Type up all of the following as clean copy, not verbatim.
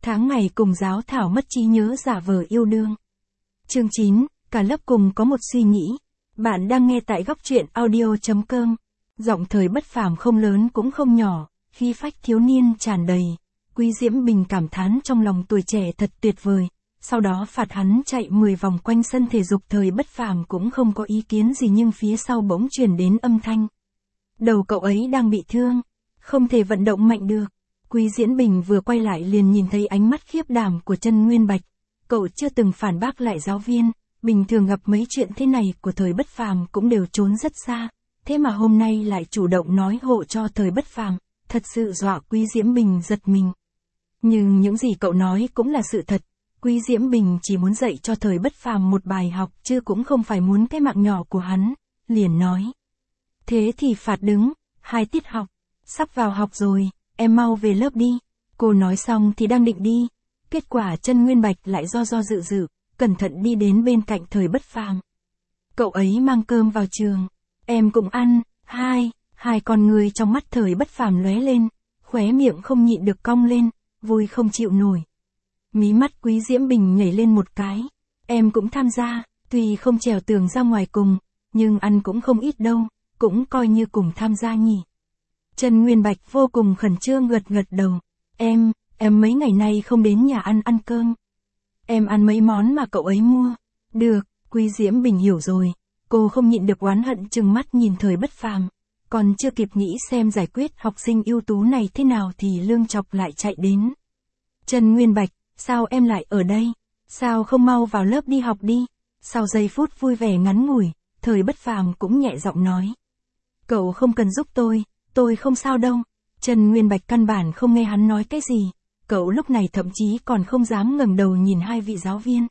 Tháng ngày cùng giáo thảo mất trí nhớ giả vờ yêu đương. Chương 9, cả lớp cùng có một suy nghĩ. Bạn đang nghe tại góc truyện audio.com. Giọng Thời Bất Phàm không lớn cũng không nhỏ, khí phách thiếu niên tràn đầy. Quý Diễm Bình cảm thán trong lòng tuổi trẻ thật tuyệt vời. Sau đó phạt hắn chạy 10 vòng quanh sân thể dục. Thời Bất Phàm cũng không có ý kiến gì, nhưng phía sau bỗng truyền đến âm thanh. Đầu cậu ấy đang bị thương, không thể vận động mạnh được. Quý Diễn Bình vừa quay lại liền nhìn thấy ánh mắt khiếp đảm của Trân Nguyên Bạch. Cậu chưa từng phản bác lại giáo viên, bình thường gặp mấy chuyện thế này của Thời Bất Phàm cũng đều trốn rất xa, thế mà hôm nay lại chủ động nói hộ cho Thời Bất Phàm, thật sự dọa Quý Diễm Bình giật mình. Nhưng những gì cậu nói cũng là sự thật, Quý Diễm Bình chỉ muốn dạy cho Thời Bất Phàm một bài học chứ cũng không phải muốn cái mạng nhỏ của hắn, liền nói. Thế thì phạt đứng, 2 tiết học, sắp vào học rồi, em mau về lớp đi. Cô nói xong thì đang định đi, kết quả Trân Nguyên Bạch lại do dự, cẩn thận đi đến bên cạnh Thời Bất Phàm. Cậu ấy mang cơm vào trường, em cũng ăn. Hai con người trong mắt Thời Bất Phàm lóe lên, khóe miệng không nhịn được cong lên, vui không chịu nổi. Mí mắt Quý Diễm Bình nhảy lên một cái, em cũng tham gia, tuy không trèo tường ra ngoài cùng, nhưng ăn cũng không ít đâu, cũng coi như cùng tham gia nhỉ. Trân Nguyên Bạch vô cùng khẩn trương gật đầu. Em mấy ngày nay không đến nhà ăn cơm. Em ăn mấy món mà cậu ấy mua. Được, Quý Diễm Bình hiểu rồi. Cô không nhịn được oán hận trừng mắt nhìn Thời Bất Phàm. Còn chưa kịp nghĩ xem giải quyết học sinh ưu tú này thế nào thì Lương Chọc lại chạy đến. Trân Nguyên Bạch, sao em lại ở đây? Sao không mau vào lớp đi học đi? Sau giây phút vui vẻ ngắn ngủi, Thời Bất Phàm cũng nhẹ giọng nói. Cậu không cần giúp tôi không sao đâu. Trân Nguyên Bạch căn bản không nghe hắn nói cái gì. Cậu lúc này thậm chí còn không dám ngẩng đầu nhìn hai vị giáo viên.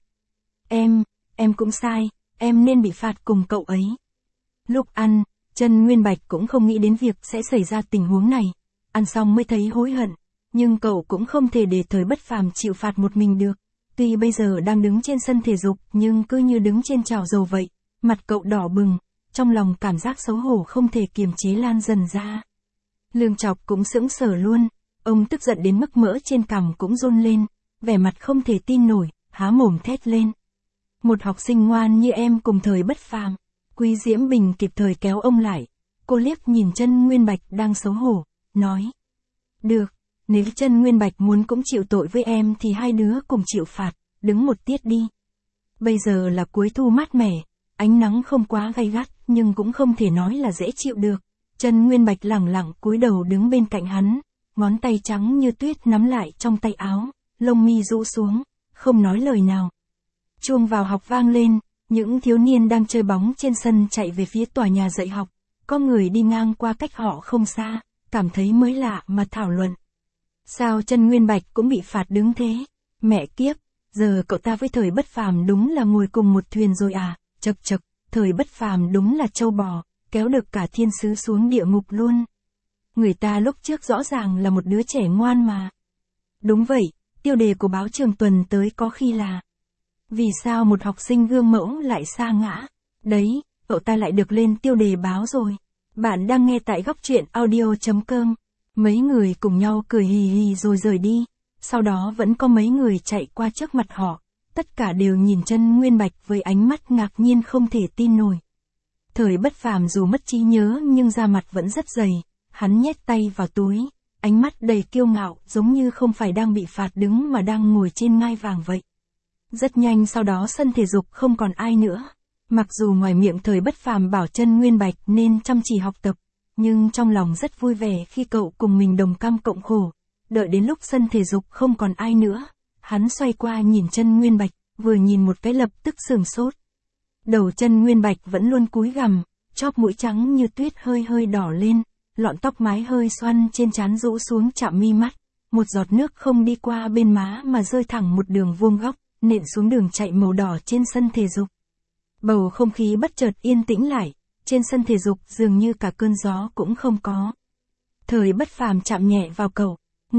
Em cũng sai, em nên bị phạt cùng cậu ấy. Lúc ăn, Trân Nguyên Bạch cũng không nghĩ đến việc sẽ xảy ra tình huống này. Ăn xong mới thấy hối hận, nhưng cậu cũng không thể để Thời Bất Phàm chịu phạt một mình được. Tuy bây giờ đang đứng trên sân thể dục nhưng cứ như đứng trên chảo dầu vậy, mặt cậu đỏ bừng, trong lòng cảm giác xấu hổ không thể kiềm chế lan dần ra. Lương Chọc cũng sững sờ luôn, ông tức giận đến mức mỡ trên cằm cũng run lên, vẻ mặt không thể tin nổi, há mồm thét lên. Một học sinh ngoan như em cùng Thời Bất Phàm. Quý Diễm Bình kịp thời kéo ông lại. Cô liếc nhìn Trân Nguyên Bạch đang xấu hổ, nói. Được, nếu Trân Nguyên Bạch muốn cũng chịu tội với em thì hai đứa cùng chịu phạt, đứng một tiết đi. Bây giờ là cuối thu mát mẻ, ánh nắng không quá gay gắt nhưng cũng không thể nói là dễ chịu được. Trân Nguyên Bạch lẳng lặng cúi đầu đứng bên cạnh hắn, ngón tay trắng như tuyết nắm lại trong tay áo, lông mi rũ xuống, không nói lời nào. Chuông vào học vang lên, những thiếu niên đang chơi bóng trên sân chạy về phía tòa nhà dạy học. Có người đi ngang qua cách họ không xa, cảm thấy mới lạ mà thảo luận. Sao Trân Nguyên Bạch cũng bị phạt đứng thế? Mẹ kiếp, giờ cậu ta với Thời Bất Phàm đúng là ngồi cùng một thuyền rồi à? Chậc, Thời Bất Phàm đúng là trâu bò, kéo được cả thiên sứ xuống địa ngục luôn. Người ta lúc trước rõ ràng là một đứa trẻ ngoan mà. Đúng vậy, tiêu đề của báo Trường tuần tới có khi là vì sao một học sinh gương mẫu lại sa ngã? Đấy, cậu ta lại được lên tiêu đề báo rồi. Bạn đang nghe tại góc truyện audio.com. Mấy người cùng nhau cười hì hì rồi rời đi. Sau đó vẫn có mấy người chạy qua trước mặt họ. Tất cả đều nhìn Trân Nguyên Bạch với ánh mắt ngạc nhiên không thể tin nổi. Thời Bất Phàm dù mất trí nhớ nhưng da mặt vẫn rất dày. Hắn nhét tay vào túi, ánh mắt đầy kiêu ngạo giống như không phải đang bị phạt đứng mà đang ngồi trên ngai vàng vậy. Rất nhanh sau đó sân thể dục không còn ai nữa. Mặc dù ngoài miệng Thời Bất Phàm bảo Trân Nguyên Bạch nên chăm chỉ học tập, nhưng trong lòng rất vui vẻ khi cậu cùng mình đồng cam cộng khổ. Đợi đến lúc sân thể dục không còn ai nữa, hắn xoay qua nhìn Trân Nguyên Bạch, vừa nhìn một cái lập tức sửng sốt. Đầu Trân Nguyên Bạch vẫn luôn cúi gằm, chóp mũi trắng như tuyết hơi đỏ lên, lọn tóc mái hơi xoăn trên trán rũ xuống chạm mi mắt, một giọt nước không đi qua bên má mà rơi thẳng một đường vuông góc, nện xuống đường chạy màu đỏ trên sân thể dục. Bầu không khí bất chợt yên tĩnh lại, trên sân thể dục dường như cả cơn gió cũng không có. Thời Bất Phàm chạm nhẹ vào cậu.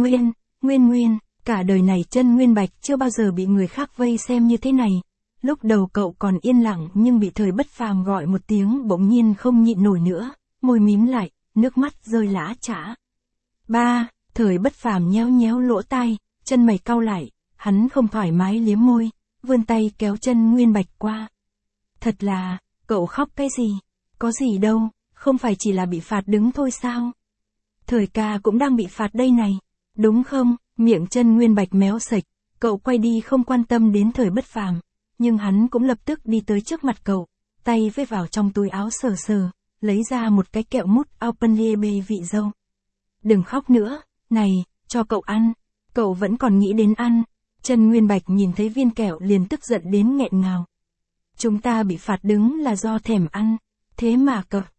Nguyên, cả đời này Trân Nguyên Bạch chưa bao giờ bị người khác vây xem như thế này. Lúc đầu cậu còn yên lặng nhưng bị Thời Bất Phàm gọi một tiếng bỗng nhiên không nhịn nổi nữa, môi mím lại, nước mắt rơi lã chã. Ba, Thời Bất Phàm nhéo nhéo lỗ tai, Chân mày cau lại, hắn không thoải mái liếm môi, vươn tay kéo chân Nguyên Bạch qua. Thật là, cậu khóc cái gì? Có gì đâu, không phải chỉ là bị phạt đứng thôi sao? Thời ca cũng đang bị phạt đây này, đúng không? Miệng chân Nguyên Bạch méo sạch, cậu quay đi không quan tâm đến Thời Bất Phàm, nhưng hắn cũng lập tức đi tới trước mặt cậu, tay vây vào trong túi áo sờ sờ, lấy ra một cái kẹo mút Alpenliebe vị dâu. Đừng khóc nữa, này, cho cậu ăn, cậu vẫn còn nghĩ đến ăn. Chân Nguyên Bạch nhìn thấy viên kẹo liền tức giận đến nghẹn ngào. Chúng ta bị phạt đứng là do thèm ăn, thế mà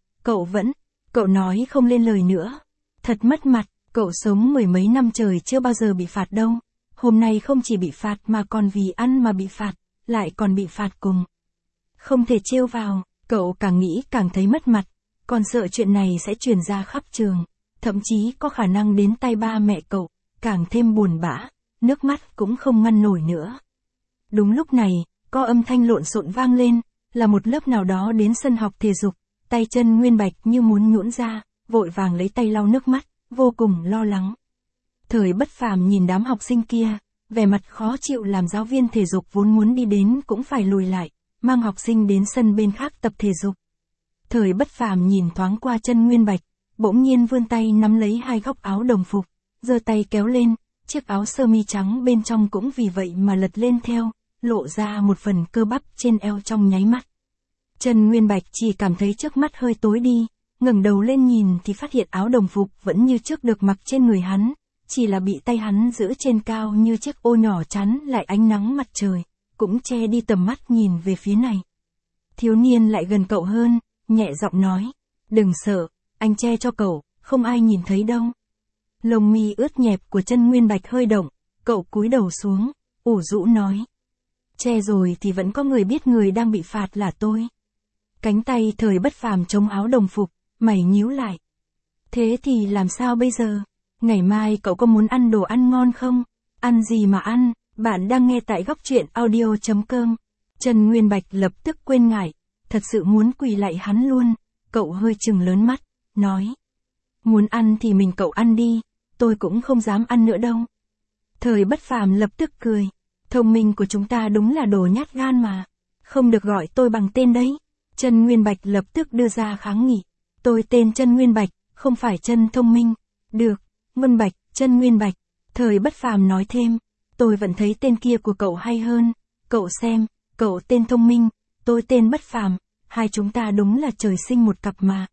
cậu nói không lên lời nữa. Thật mất mặt, cậu sống mười mấy năm trời chưa bao giờ bị phạt đâu. Hôm nay không chỉ bị phạt mà còn vì ăn mà bị phạt, lại còn bị phạt cùng. Không thể trêu vào, cậu càng nghĩ càng thấy mất mặt, còn sợ chuyện này sẽ truyền ra khắp trường, thậm chí có khả năng đến tay ba mẹ cậu, càng thêm buồn bã, nước mắt cũng không ngăn nổi nữa. Đúng lúc này, có âm thanh lộn xộn vang lên, là một lớp nào đó đến sân học thể dục, tay chân Nguyên Bạch như muốn nhũn ra, vội vàng lấy tay lau nước mắt, vô cùng lo lắng. Thời Bất Phàm nhìn đám học sinh kia, vẻ mặt khó chịu làm giáo viên thể dục vốn muốn đi đến cũng phải lùi lại, mang học sinh đến sân bên khác tập thể dục. Thời Bất Phàm nhìn thoáng qua chân Nguyên Bạch, bỗng nhiên vươn tay nắm lấy hai góc áo đồng phục, giơ tay kéo lên, chiếc áo sơ mi trắng bên trong cũng vì vậy mà lật lên theo, lộ ra một phần cơ bắp trên eo trong nháy mắt. Chân Nguyên Bạch chỉ cảm thấy trước mắt hơi tối đi, ngẩng đầu lên nhìn thì phát hiện áo đồng phục vẫn như trước được mặc trên người hắn, chỉ là bị tay hắn giữ trên cao như chiếc ô nhỏ chắn lại ánh nắng mặt trời, cũng che đi tầm mắt nhìn về phía này. Thiếu niên lại gần cậu hơn, nhẹ giọng nói, đừng sợ, anh che cho cậu, không ai nhìn thấy đâu. Lông mi ướt nhẹp của chân Nguyên Bạch hơi động, cậu cúi đầu xuống, ủ rũ nói. Che rồi thì vẫn có người biết người đang bị phạt là tôi. Cánh tay Thời Bất Phàm chống áo đồng phục, mày nhíu lại. Thế thì làm sao bây giờ? Ngày mai cậu có muốn ăn đồ ăn ngon không? Ăn gì mà ăn? Bạn đang nghe tại góc truyện audio.com. Chân Nguyên Bạch lập tức quên ngại, thật sự muốn quỳ lại hắn luôn. Cậu hơi trừng lớn mắt, nói. Muốn ăn thì mình cậu ăn đi, tôi cũng không dám ăn nữa đâu. Thời Bất Phàm lập tức cười. Thông minh của chúng ta đúng là đồ nhát gan mà. Không được gọi tôi bằng tên đấy. Chân Nguyên Bạch lập tức đưa ra kháng nghị. Tôi tên Chân Nguyên Bạch, không phải Chân Thông Minh. Được, Nguyên Bạch, Chân Nguyên Bạch. Thời Bất Phàm nói thêm. Tôi vẫn thấy tên kia của cậu hay hơn. Cậu xem, cậu tên Thông Minh, tôi tên Bất Phàm. Hai chúng ta đúng là trời sinh một cặp mà.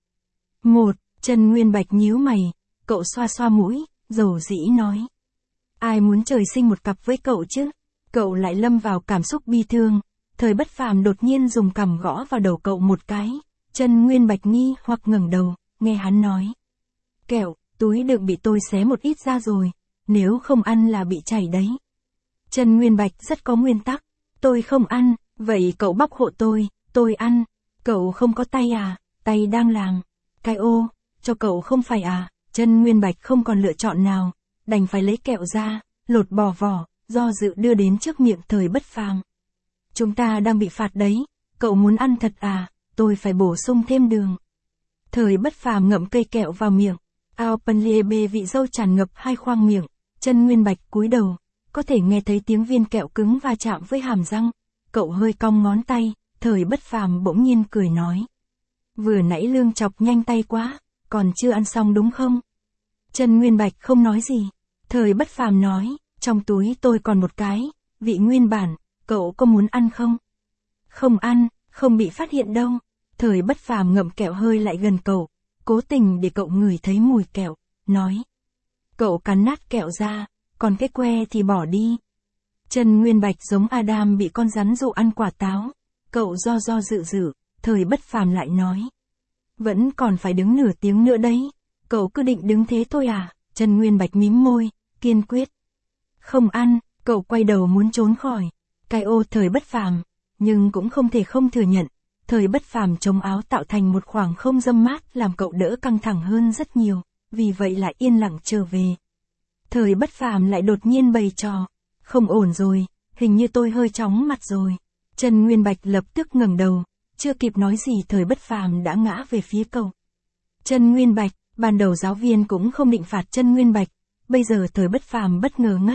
Chân Nguyên Bạch nhíu mày. Cậu xoa xoa mũi, dầu dĩ nói. Ai muốn trời sinh một cặp với cậu chứ? Cậu lại lâm vào cảm xúc bi thương. Thời Bất Phàm đột nhiên dùng cằm gõ vào đầu cậu một cái. Chân Nguyên Bạch nghi hoặc ngẩng đầu, nghe hắn nói. Kẹo, túi đựng bị tôi xé một ít ra rồi, nếu không ăn là bị chảy đấy. Chân Nguyên Bạch rất có nguyên tắc. Tôi không ăn, vậy cậu bóc hộ tôi ăn. Cậu không có tay à, tay đang làm. Cái ô, cho cậu không phải à. Chân Nguyên Bạch không còn lựa chọn nào, đành phải lấy kẹo ra, lột bỏ vỏ, do dự đưa đến trước miệng Thời Bất Phàm. Chúng ta đang bị phạt đấy, cậu muốn ăn thật à, tôi phải bổ sung thêm đường. Thời Bất Phàm ngậm cây kẹo vào miệng, Alpenliebe vị dâu tràn ngập hai khoang miệng, Chân Nguyên Bạch cúi đầu, có thể nghe thấy tiếng viên kẹo cứng va chạm với hàm răng. Cậu hơi cong ngón tay, Thời Bất Phàm bỗng nhiên cười nói. Vừa nãy Lương chọc nhanh tay quá, còn chưa ăn xong đúng không? Chân Nguyên Bạch không nói gì. Thời Bất Phàm nói, trong túi tôi còn một cái, vị nguyên bản, cậu có muốn ăn không? Không ăn, không bị phát hiện đâu. Thời Bất Phàm ngậm kẹo hơi lại gần cậu, cố tình để cậu ngửi thấy mùi kẹo, nói. Cậu cắn nát kẹo ra, còn cái que thì bỏ đi. Chân Nguyên Bạch giống Adam bị con rắn dụ ăn quả táo. Cậu do dự, Thời Bất Phàm lại nói. Vẫn còn phải đứng nửa tiếng nữa đấy. Cậu cứ định đứng thế thôi à? Chân Nguyên Bạch mím môi, kiên quyết. Không ăn, cậu quay đầu muốn trốn khỏi. Cái ô Thời Bất Phàm, nhưng cũng không thể không thừa nhận. Thời Bất Phàm chống áo tạo thành một khoảng không râm mát làm cậu đỡ căng thẳng hơn rất nhiều, vì vậy lại yên lặng trở về. Thời Bất Phàm lại đột nhiên bày trò. Không ổn rồi, hình như tôi hơi chóng mặt rồi. Chân Nguyên Bạch lập tức ngẩng đầu, chưa kịp nói gì Thời Bất Phàm đã ngã về phía cậu. Chân Nguyên Bạch, ban đầu giáo viên cũng không định phạt Chân Nguyên Bạch, bây giờ Thời Bất Phàm bất ngờ ngất,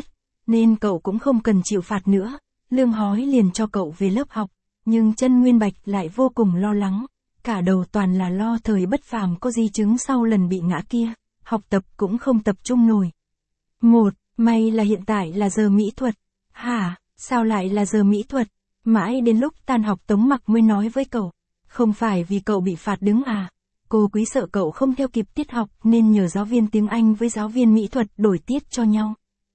nên cậu cũng không cần chịu phạt nữa. Lương Hói liền cho cậu về lớp học, nhưng Chân Nguyên Bạch lại vô cùng lo lắng, cả đầu toàn là lo Thời Bất Phàm có di chứng sau lần bị ngã kia, học tập cũng không tập trung nổi. May là hiện tại là giờ mỹ thuật. Hả, sao lại là giờ mỹ thuật? Mãi đến lúc tan học Tống Mặc mới nói với cậu. Không phải vì cậu bị phạt đứng à? Cô Quý sợ cậu không theo kịp tiết học nên nhờ giáo viên tiếng Anh với giáo viên mỹ thuật đổi tiết cho nhau.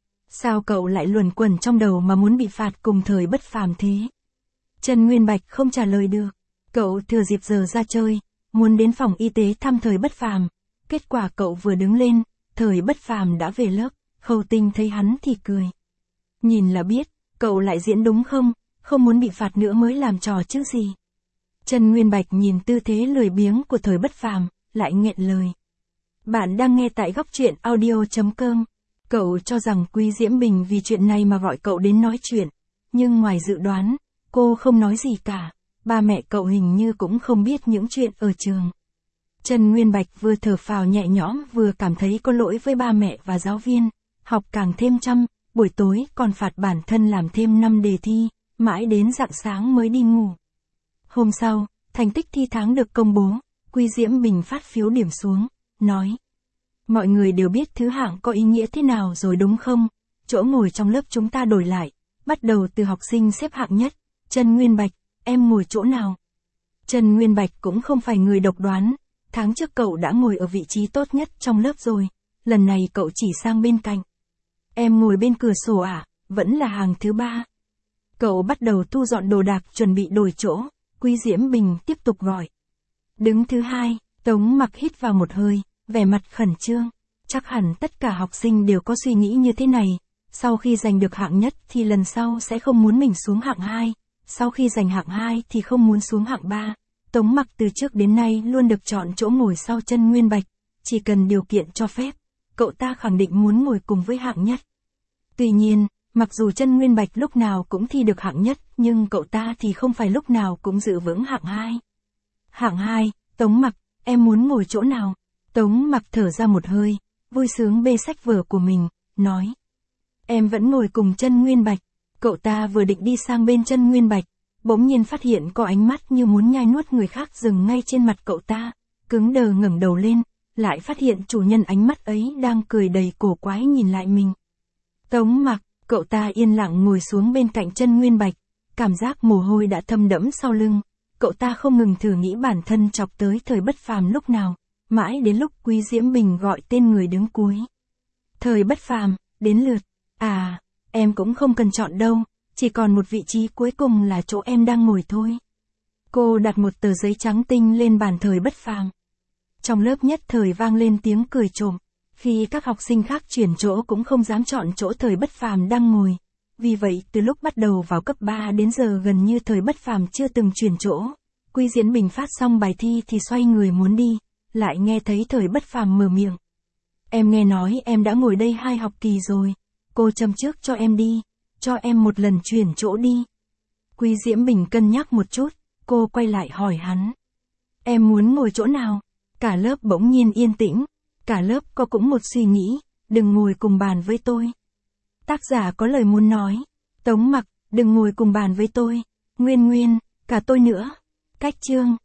Sao cậu lại luẩn quẩn trong đầu mà muốn bị phạt cùng Thời Bất Phàm thế? Chân Nguyên Bạch không trả lời được. Cậu thừa dịp giờ ra chơi, muốn đến phòng y tế thăm Thời Bất Phàm. Kết quả cậu vừa đứng lên, Thời Bất Phàm đã về lớp. Khâu Tinh thấy hắn thì cười. Nhìn là biết, cậu lại diễn đúng không? Không muốn bị phạt nữa mới làm trò chứ gì. Chân Nguyên Bạch nhìn tư thế lười biếng của Thời Bất Phàm, lại nghẹn lời. Bạn đang nghe tại góc truyện audio.com. Cậu cho rằng Quý Diễm Bình vì chuyện này mà gọi cậu đến nói chuyện. Nhưng ngoài dự đoán, cô không nói gì cả. Ba mẹ cậu hình như cũng không biết những chuyện ở trường. Chân Nguyên Bạch vừa thở phào nhẹ nhõm vừa cảm thấy có lỗi với ba mẹ và giáo viên. Học càng thêm chăm, buổi tối còn phạt bản thân làm thêm 5 đề thi, mãi đến rạng sáng mới đi ngủ. Hôm sau, thành tích thi tháng được công bố, Quý Diễm Bình phát phiếu điểm xuống, nói. Mọi người đều biết thứ hạng có ý nghĩa thế nào rồi đúng không? Chỗ ngồi trong lớp chúng ta đổi lại, bắt đầu từ học sinh xếp hạng nhất. Chân Nguyên Bạch, em ngồi chỗ nào? Chân Nguyên Bạch cũng không phải người độc đoán, tháng trước cậu đã ngồi ở vị trí tốt nhất trong lớp rồi, lần này cậu chỉ sang bên cạnh. Em ngồi bên cửa sổ à, vẫn là hàng thứ 3. Cậu bắt đầu thu dọn đồ đạc chuẩn bị đổi chỗ, Quý Diễm Bình tiếp tục gọi. Đứng thứ 2, Tống Mặc hít vào một hơi, vẻ mặt khẩn trương. Chắc hẳn tất cả học sinh đều có suy nghĩ như thế này, sau khi giành được hạng nhất thì lần sau sẽ không muốn mình xuống hạng 2, sau khi giành hạng 2 thì không muốn xuống hạng 3. Tống Mặc từ trước đến nay luôn được chọn chỗ ngồi sau Chân Nguyên Bạch, chỉ cần điều kiện cho phép, cậu ta khẳng định muốn ngồi cùng với hạng nhất. Tuy nhiên, mặc dù Chân Nguyên Bạch lúc nào cũng thi được hạng nhất, nhưng cậu ta thì không phải lúc nào cũng giữ vững hạng 2. Hạng 2, Tống Mặc, em muốn ngồi chỗ nào? Tống Mặc thở ra một hơi, vui sướng bê sách vở của mình, nói. Em vẫn ngồi cùng Chân Nguyên Bạch. Cậu ta vừa định đi sang bên Chân Nguyên Bạch, bỗng nhiên phát hiện có ánh mắt như muốn nhai nuốt người khác dừng ngay trên mặt cậu ta, cứng đờ ngẩng đầu lên, lại phát hiện chủ nhân ánh mắt ấy đang cười đầy cổ quái nhìn lại mình. Tống Mặc, cậu ta yên lặng ngồi xuống bên cạnh Chân Nguyên Bạch, cảm giác mồ hôi đã thấm đẫm sau lưng, cậu ta không ngừng thử nghĩ bản thân chọc tới Thời Bất Phàm lúc nào, mãi đến lúc Quý Diễm Bình gọi tên người đứng cuối. Thời Bất Phàm, đến lượt. À, em cũng không cần chọn đâu, chỉ còn một vị trí cuối cùng là chỗ em đang ngồi thôi. Cô đặt một tờ giấy trắng tinh lên bàn Thời Bất Phàm. Trong lớp nhất thời vang lên tiếng cười trộm, khi các học sinh khác chuyển chỗ cũng không dám chọn chỗ Thời Bất Phàm đang ngồi. Vì vậy từ lúc bắt đầu vào cấp 3 đến giờ gần như Thời Bất Phàm chưa từng chuyển chỗ. Quý Diễm Bình phát xong bài thi thì xoay người muốn đi, lại nghe thấy Thời Bất Phàm mở miệng. Em nghe nói em đã ngồi đây 2 học kỳ rồi, cô châm trước cho em đi, cho em một lần chuyển chỗ đi. Quý Diễm Bình cân nhắc một chút, cô quay lại hỏi hắn. Em muốn ngồi chỗ nào? Cả lớp bỗng nhiên yên tĩnh, cả lớp có cũng một suy nghĩ, đừng ngồi cùng bàn với tôi. Tác giả có lời muốn nói, Tống Mặc, đừng ngồi cùng bàn với tôi, Nguyên Nguyên, cả tôi nữa. Cách chương